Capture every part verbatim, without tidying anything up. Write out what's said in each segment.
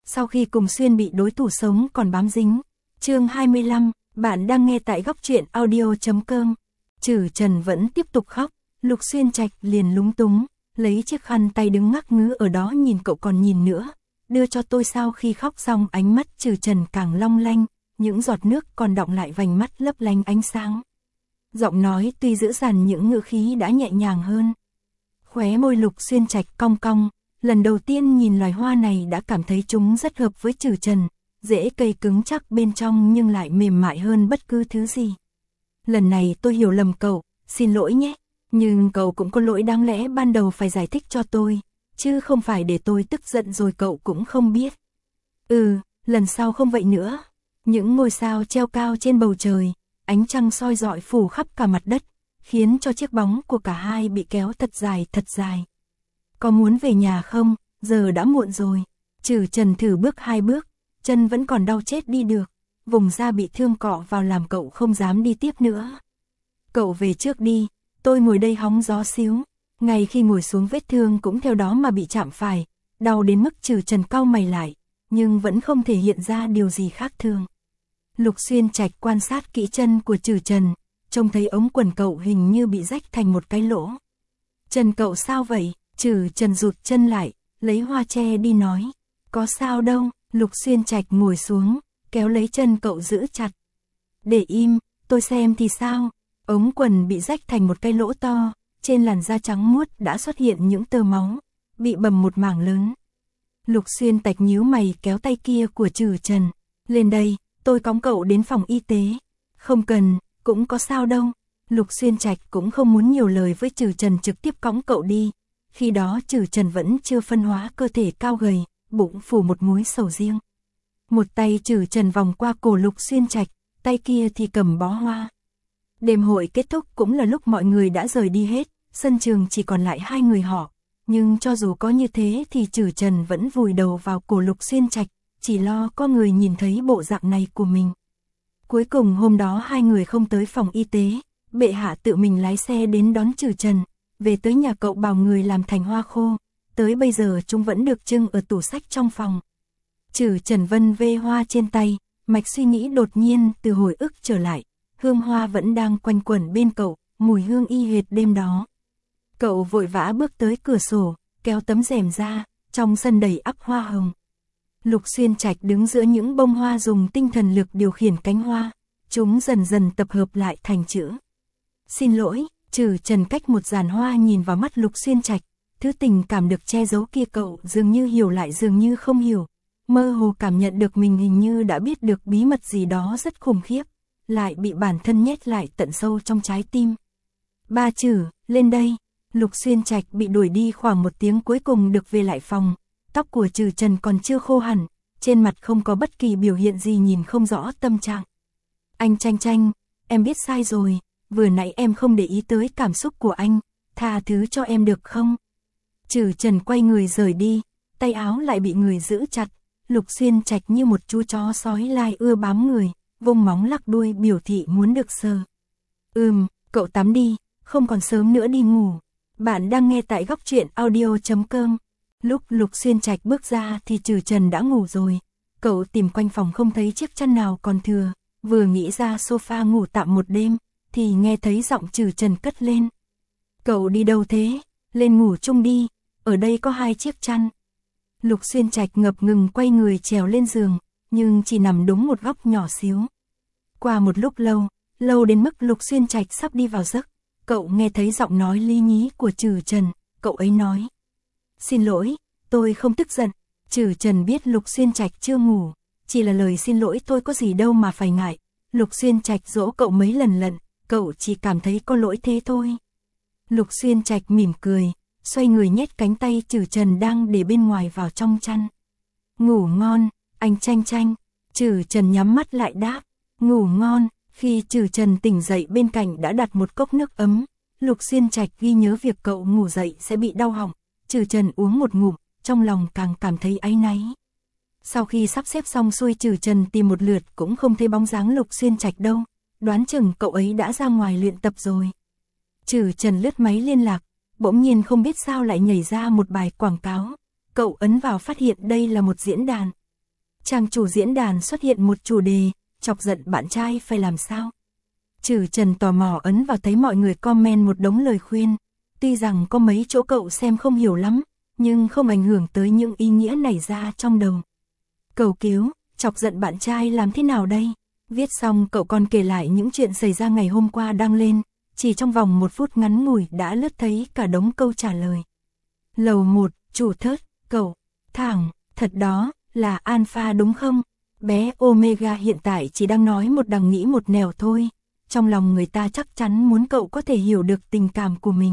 sau khi cùng xuyên bị đối thủ sống còn bám dính. Chương hai mươi lăm, bạn đang nghe tại góc truyện audio chấm com. Trử Trần vẫn tiếp tục khóc, Lục Xuyên Trạch liền lúng túng, lấy chiếc khăn tay đứng ngắc ngứ ở đó nhìn cậu còn nhìn nữa, đưa cho tôi. Sau khi khóc xong ánh mắt Trử Trần càng long lanh, những giọt nước còn đọng lại vành mắt lấp lánh ánh sáng. Giọng nói tuy dữ dằn những ngữ khí đã nhẹ nhàng hơn. Khóe môi Lục Xuyên Trạch cong cong, lần đầu tiên nhìn loài hoa này đã cảm thấy chúng rất hợp với Trử Trần, rễ cây cứng chắc bên trong nhưng lại mềm mại hơn bất cứ thứ gì. Lần này tôi hiểu lầm cậu, xin lỗi nhé, nhưng cậu cũng có lỗi, đáng lẽ ban đầu phải giải thích cho tôi, chứ không phải để tôi tức giận rồi cậu cũng không biết. Ừ, lần sau không vậy nữa. Những ngôi sao treo cao trên bầu trời, ánh trăng soi rọi phủ khắp cả mặt đất, khiến cho chiếc bóng của cả hai bị kéo thật dài thật dài. Có muốn về nhà không? Giờ đã muộn rồi. Trử Trần thử bước hai bước, chân vẫn còn đau chết đi được, vùng da bị thương cọ vào làm cậu không dám đi tiếp nữa. Cậu về trước đi, tôi ngồi đây hóng gió xíu. Ngay khi ngồi xuống vết thương cũng theo đó mà bị chạm phải, đau đến mức Trử Trần cau mày lại, nhưng vẫn không thể hiện ra điều gì khác thường. Lục Xuyên Trạch quan sát kỹ chân của Trử Trần, trông thấy ống quần cậu hình như bị rách thành một cái lỗ. Chân cậu sao vậy? Trử Trần rụt chân lại, lấy hoa che đi nói. Có sao đâu. Lục Xuyên Trạch ngồi xuống, kéo lấy chân cậu giữ chặt. Để im, tôi xem thì sao. Ống quần bị rách thành một cái lỗ to, trên làn da trắng muốt đã xuất hiện những tơ máu, bị bầm một mảng lớn. Lục Xuyên Trạch nhíu mày kéo tay kia của Trử Trần. Lên đây, tôi cõng cậu đến phòng y tế. Không cần, cũng có sao đâu. Lục Xuyên Trạch cũng không muốn nhiều lời với Trử Trần, trực tiếp cõng cậu đi. Khi đó Trử Trần vẫn chưa phân hóa, cơ thể cao gầy, bụng phủ một múi sầu riêng. Một tay Trử Trần vòng qua cổ Lục Xuyên Trạch, tay kia thì cầm bó hoa. Đêm hội kết thúc cũng là lúc mọi người đã rời đi hết, sân trường chỉ còn lại hai người họ. Nhưng cho dù có như thế thì Trử Trần vẫn vùi đầu vào cổ Lục Xuyên Trạch, chỉ lo có người nhìn thấy bộ dạng này của mình. Cuối cùng hôm đó hai người không tới phòng y tế, bệ hạ tự mình lái xe đến đón Trử Trần, về tới nhà cậu bảo người làm thành hoa khô, tới bây giờ chúng vẫn được trưng ở tủ sách trong phòng. Trử Trần vân vê hoa trên tay, mạch suy nghĩ đột nhiên từ hồi ức trở lại, hương hoa vẫn đang quanh quẩn bên cậu, mùi hương y hệt đêm đó. Cậu vội vã bước tới cửa sổ, kéo tấm rèm ra, trong sân đầy ắp hoa hồng. Lục Xuyên Trạch đứng giữa những bông hoa dùng tinh thần lực điều khiển cánh hoa, chúng dần dần tập hợp lại thành chữ. Xin lỗi. Trử Trần cách một dàn hoa nhìn vào mắt Lục Xuyên Trạch, thứ tình cảm được che giấu kia cậu dường như hiểu lại dường như không hiểu, mơ hồ cảm nhận được mình hình như đã biết được bí mật gì đó rất khủng khiếp, lại bị bản thân nhét lại tận sâu trong trái tim. Ba Trử, lên đây. Lục Xuyên Trạch bị đuổi đi khoảng một tiếng cuối cùng được về lại phòng, tóc của Trử Trần còn chưa khô hẳn, trên mặt không có bất kỳ biểu hiện gì, nhìn không rõ tâm trạng. Anh Tranh Tranh, em biết sai rồi. Vừa nãy em không để ý tới cảm xúc của anh, tha thứ cho em được không? Trử Trần quay người rời đi, tay áo lại bị người giữ chặt. Lục Xuyên Trạch như một chú chó sói lai ưa bám người, vung móng lắc đuôi biểu thị muốn được sờ. Ừm, cậu tắm đi, không còn sớm nữa đi ngủ. Bạn đang nghe tại góc truyện audio chấm com. Lúc Lục Xuyên Trạch bước ra thì Trử Trần đã ngủ rồi. Cậu tìm quanh phòng không thấy chiếc chăn nào còn thừa, vừa nghĩ ra sofa ngủ tạm một đêm, thì nghe thấy giọng Trử Trần cất lên. Cậu đi đâu thế? Lên ngủ chung đi, ở đây có hai chiếc chăn. Lục Xuyên Trạch ngập ngừng quay người trèo lên giường, nhưng chỉ nằm đúng một góc nhỏ xíu. Qua một lúc lâu, lâu đến mức Lục Xuyên Trạch sắp đi vào giấc, cậu nghe thấy giọng nói lý nhí của Trử Trần, cậu ấy nói. Xin lỗi, tôi không tức giận. Trử Trần biết Lục Xuyên Trạch chưa ngủ, chỉ là lời xin lỗi tôi có gì đâu mà phải ngại. Lục Xuyên Trạch dỗ cậu mấy lần lận, cậu chỉ cảm thấy có lỗi thế thôi. Lục Xuyên Trạch mỉm cười, xoay người nhét cánh tay Trử Trần đang để bên ngoài vào trong chăn. Ngủ ngon, anh Tranh Tranh. Trử Trần nhắm mắt lại đáp, ngủ ngon. Khi Trử Trần tỉnh dậy bên cạnh đã đặt một cốc nước ấm. Lục Xuyên Trạch ghi nhớ việc cậu ngủ dậy sẽ bị đau họng. Trử Trần uống một ngụm, trong lòng càng cảm thấy áy náy. Sau khi sắp xếp xong xuôi, Trử Trần tìm một lượt cũng không thấy bóng dáng Lục Xuyên Trạch đâu, đoán chừng cậu ấy đã ra ngoài luyện tập rồi. Trử Trần lướt máy liên lạc, bỗng nhiên không biết sao lại nhảy ra một bài quảng cáo. Cậu ấn vào phát hiện đây là một diễn đàn. Trang chủ diễn đàn xuất hiện một chủ đề, chọc giận bạn trai phải làm sao? Trừ Trần tò mò ấn vào thấy mọi người comment một đống lời khuyên. Tuy rằng có mấy chỗ cậu xem không hiểu lắm, nhưng không ảnh hưởng tới những ý nghĩa nảy ra trong đầu. Cầu cứu, chọc giận bạn trai làm thế nào đây? Viết xong cậu còn kể lại những chuyện xảy ra ngày hôm qua đăng lên, chỉ trong vòng một phút ngắn ngủi đã lướt thấy cả đống câu trả lời. Lầu một, chủ thớt, cậu, thẳng, thật đó, là Alpha đúng không? Bé Omega hiện tại chỉ đang nói một đằng nghĩ một nẻo thôi, trong lòng người ta chắc chắn muốn cậu có thể hiểu được tình cảm của mình.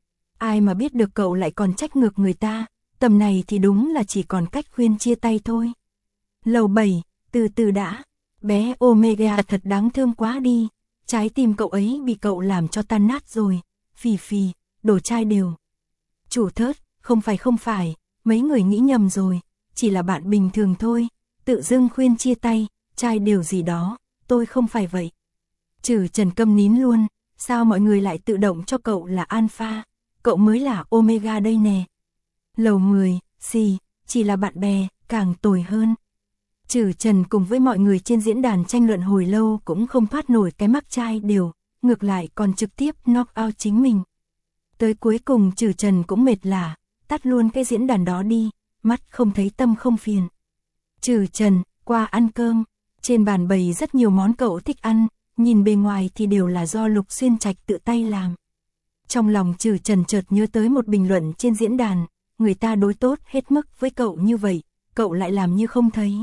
Ai mà biết được cậu lại còn trách ngược người ta, tầm này thì đúng là chỉ còn cách khuyên chia tay thôi. Lầu bảy, từ từ đã, bé Omega thật đáng thương quá đi, trái tim cậu ấy bị cậu làm cho tan nát rồi, phì phì, đồ trai đều. Chủ thớt, không phải không phải, mấy người nghĩ nhầm rồi, chỉ là bạn bình thường thôi, tự dưng khuyên chia tay, trai đều gì đó, tôi không phải vậy. Trừ Trần câm nín luôn, sao mọi người lại tự động cho cậu là Alpha, cậu mới là Omega đây nè. Lầu mười, xì, chỉ là bạn bè, càng tồi hơn. Trừ Trần cùng với mọi người trên diễn đàn tranh luận hồi lâu cũng không thoát nổi cái mắc trai đều, ngược lại còn trực tiếp knock out chính mình. Tới cuối cùng Trừ Trần cũng mệt lả, tắt luôn cái diễn đàn đó đi, mắt không thấy tâm không phiền. Trừ Trần, qua ăn cơm, trên bàn bày rất nhiều món cậu thích ăn, nhìn bề ngoài thì đều là do Lục Xuyên Trạch tự tay làm. Trong lòng Trừ Trần chợt nhớ tới một bình luận trên diễn đàn, người ta đối tốt hết mức với cậu như vậy, cậu lại làm như không thấy.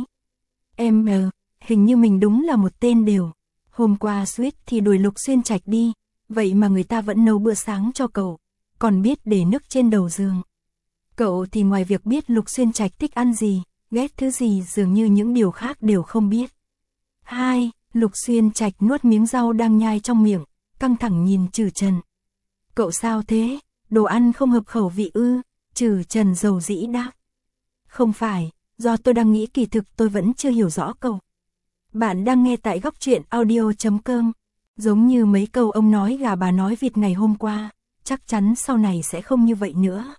Em ờ, hình như mình đúng là một tên đều. Hôm qua suýt thì đuổi Lục Xuyên Trạch đi, vậy mà người ta vẫn nấu bữa sáng cho cậu, còn biết để nước trên đầu giường. Cậu thì ngoài việc biết Lục Xuyên Trạch thích ăn gì, ghét thứ gì dường như những điều khác đều không biết. Hai, Lục Xuyên Trạch nuốt miếng rau đang nhai trong miệng, căng thẳng nhìn Trừ Trần. Cậu sao thế, đồ ăn không hợp khẩu vị ư? Trừ Trần dầu dĩ đáp. Không phải, do tôi đang nghĩ kỳ thực tôi vẫn chưa hiểu rõ cậu. Bạn đang nghe tại góc truyện audio chấm com. Giống như mấy câu ông nói gà bà nói vịt ngày hôm qua, chắc chắn sau này sẽ không như vậy nữa.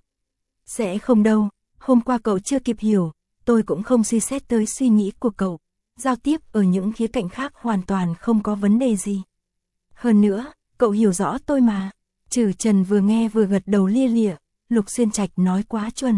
Sẽ không đâu, hôm qua cậu chưa kịp hiểu, tôi cũng không suy xét tới suy nghĩ của cậu. Giao tiếp ở những khía cạnh khác hoàn toàn không có vấn đề gì. Hơn nữa, cậu hiểu rõ tôi mà. Trừ Trần vừa nghe vừa gật đầu lia lịa, Lục Xuyên Trạch nói quá chuẩn.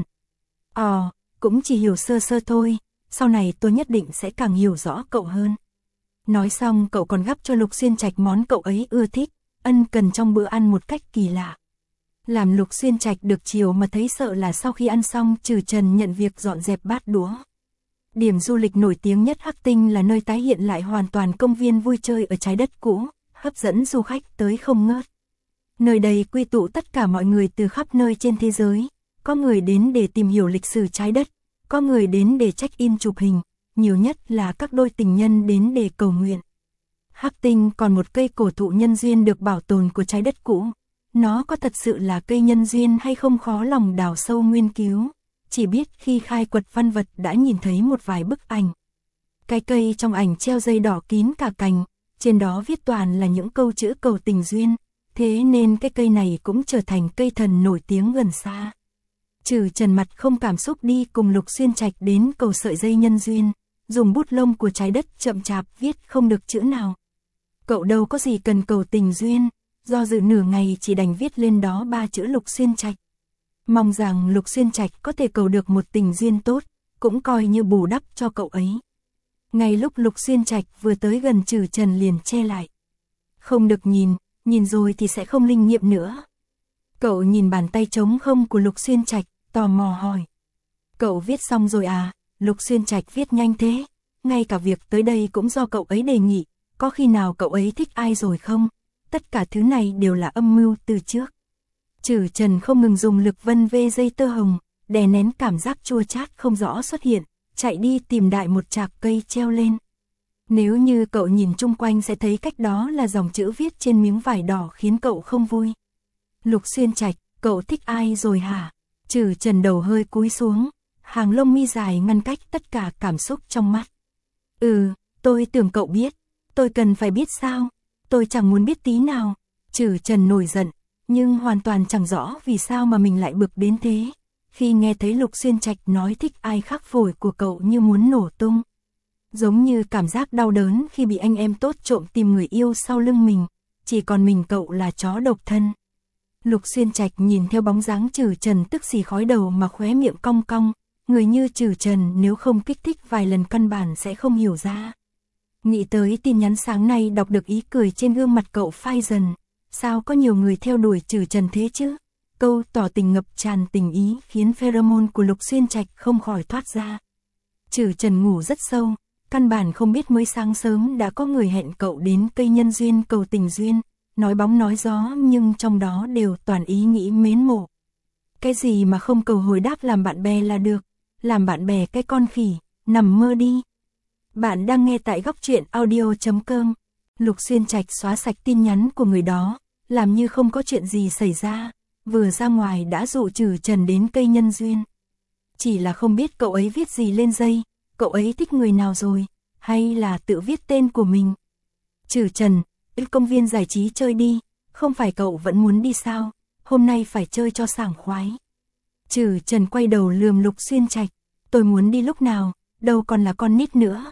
Ờ, cũng chỉ hiểu sơ sơ thôi, sau này tôi nhất định sẽ càng hiểu rõ cậu hơn. Nói xong cậu còn gắp cho Lục Xuyên Trạch món cậu ấy ưa thích, ân cần trong bữa ăn một cách kỳ lạ. Làm Lục Xuyên Trạch được chiều mà thấy sợ là sau khi ăn xong Trừ Trần nhận việc dọn dẹp bát đũa. Điểm du lịch nổi tiếng nhất Hắc Tinh là nơi tái hiện lại hoàn toàn công viên vui chơi ở trái đất cũ, hấp dẫn du khách tới không ngớt. Nơi đây quy tụ tất cả mọi người từ khắp nơi trên thế giới, có người đến để tìm hiểu lịch sử trái đất, có người đến để check-in chụp hình, nhiều nhất là các đôi tình nhân đến để cầu nguyện. Hắc Tinh còn một cây cổ thụ nhân duyên được bảo tồn của trái đất cũ. Nó có thật sự là cây nhân duyên hay không khó lòng đào sâu nghiên cứu, chỉ biết khi khai quật văn vật đã nhìn thấy một vài bức ảnh. Cái cây trong ảnh treo dây đỏ kín cả cành, trên đó viết toàn là những câu chữ cầu tình duyên, thế nên cái cây này cũng trở thành cây thần nổi tiếng gần xa. Trừ Trần mặt không cảm xúc đi cùng Lục Xuyên Trạch đến cầu sợi dây nhân duyên, dùng bút lông của trái đất chậm chạp viết không được chữ nào. Cậu đâu có gì cần cầu tình duyên, do dự nửa ngày chỉ đành viết lên đó ba chữ Lục Xuyên Trạch. Mong rằng Lục Xuyên Trạch có thể cầu được một tình duyên tốt, cũng coi như bù đắp cho cậu ấy. Ngay lúc Lục Xuyên Trạch vừa tới gần Trừ Trần liền che lại. Không được nhìn, nhìn rồi thì sẽ không linh nghiệm nữa. Cậu nhìn bàn tay trống không của Lục Xuyên Trạch, tò mò hỏi. Cậu viết xong rồi à? Lục Xuyên Trạch viết nhanh thế, ngay cả việc tới đây cũng do cậu ấy đề nghị, có khi nào cậu ấy thích ai rồi không? Tất cả thứ này đều là âm mưu từ trước. Trừ Trần không ngừng dùng lực vân vê dây tơ hồng, đè nén cảm giác chua chát không rõ xuất hiện, chạy đi tìm đại một chạc cây treo lên. Nếu như cậu nhìn chung quanh sẽ thấy cách đó là dòng chữ viết trên miếng vải đỏ khiến cậu không vui. Lục Xuyên Trạch, cậu thích ai rồi hả? Trừ Trần đầu hơi cúi xuống, hàng lông mi dài ngăn cách tất cả cảm xúc trong mắt. Ừ, tôi tưởng cậu biết, tôi cần phải biết sao? Tôi chẳng muốn biết tí nào. Trừ Trần nổi giận, nhưng hoàn toàn chẳng rõ vì sao mà mình lại bực đến thế. Khi nghe thấy Lục Xuyên Trạch nói thích ai khác phổi của cậu như muốn nổ tung, giống như cảm giác đau đớn khi bị anh em tốt trộm tìm người yêu sau lưng mình, chỉ còn mình cậu là chó độc thân. Lục Xuyên Trạch nhìn theo bóng dáng Trử Trần tức xì khói đầu mà khóe miệng cong cong, người như Trử Trần nếu không kích thích vài lần căn bản sẽ không hiểu ra. Nghĩ tới tin nhắn sáng nay đọc được ý cười trên gương mặt cậu phai dần, sao có nhiều người theo đuổi Trử Trần thế chứ? Câu tỏ tình ngập tràn tình ý khiến pheromone của Lục Xuyên Trạch không khỏi thoát ra. Trử Trần ngủ rất sâu, căn bản không biết mới sáng sớm đã có người hẹn cậu đến cây nhân duyên cầu tình duyên, nói bóng nói gió nhưng trong đó đều toàn ý nghĩ mến mộ. Cái gì mà không cầu hồi đáp làm bạn bè là được, làm bạn bè cái con khỉ, nằm mơ đi. Bạn đang nghe tại góc truyện audio chấm com. Lục Xuyên Trạch xóa sạch tin nhắn của người đó, làm như không có chuyện gì xảy ra, vừa ra ngoài đã dụ Trử Trần đến cây nhân duyên. Chỉ là không biết cậu ấy viết gì lên dây, cậu ấy thích người nào rồi, hay là tự viết tên của mình. Trử Trần, đi công viên giải trí chơi đi, không phải cậu vẫn muốn đi sao, hôm nay phải chơi cho sảng khoái. Trử Trần quay đầu lườm Lục Xuyên Trạch, tôi muốn đi lúc nào, đâu còn là con nít nữa.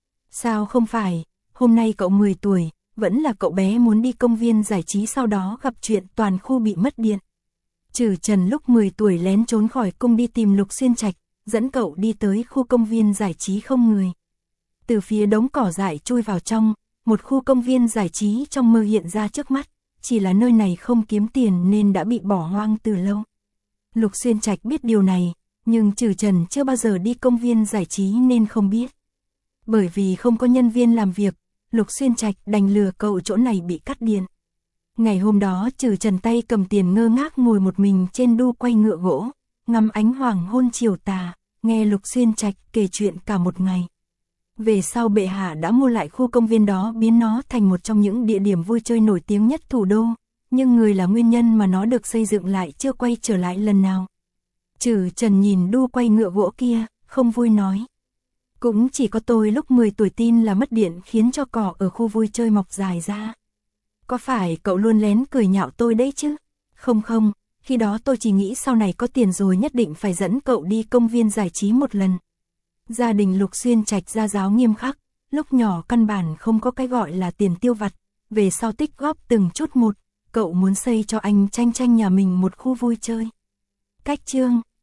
Sao không phải, hôm nay cậu mười tuổi, vẫn là cậu bé muốn đi công viên giải trí sau đó gặp chuyện toàn khu bị mất điện. Trử Trần lúc mười tuổi lén trốn khỏi cung đi tìm Lục Xuyên Trạch, dẫn cậu đi tới khu công viên giải trí không người. Từ phía đống cỏ dại chui vào trong, một khu công viên giải trí trong mơ hiện ra trước mắt, chỉ là nơi này không kiếm tiền nên đã bị bỏ hoang từ lâu. Lục Xuyên Trạch biết điều này, nhưng Trử Trần chưa bao giờ đi công viên giải trí nên không biết. Bởi vì không có nhân viên làm việc, Lục Xuyên Trạch đành lừa cậu chỗ này bị cắt điện. Ngày hôm đó Trử Trần tay cầm tiền ngơ ngác ngồi một mình trên đu quay ngựa gỗ, ngắm ánh hoàng hôn chiều tà, nghe Lục Xuyên Trạch kể chuyện cả một ngày. Về sau bệ hạ đã mua lại khu công viên đó biến nó thành một trong những địa điểm vui chơi nổi tiếng nhất thủ đô, nhưng người là nguyên nhân mà nó được xây dựng lại chưa quay trở lại lần nào. Trử Trần nhìn đu quay ngựa gỗ kia, không vui nói. Cũng chỉ có tôi lúc mười tuổi tin là mất điện khiến cho cỏ ở khu vui chơi mọc dài ra. Có phải cậu luôn lén cười nhạo tôi đấy chứ? Không không, khi đó tôi chỉ nghĩ sau này có tiền rồi nhất định phải dẫn cậu đi công viên giải trí một lần. Gia đình Lục Xuyên Trạch gia giáo nghiêm khắc, lúc nhỏ căn bản không có cái gọi là tiền tiêu vặt, về sau tích góp từng chút một, cậu muốn xây cho anh Tranh Tranh nhà mình một khu vui chơi. Cách chương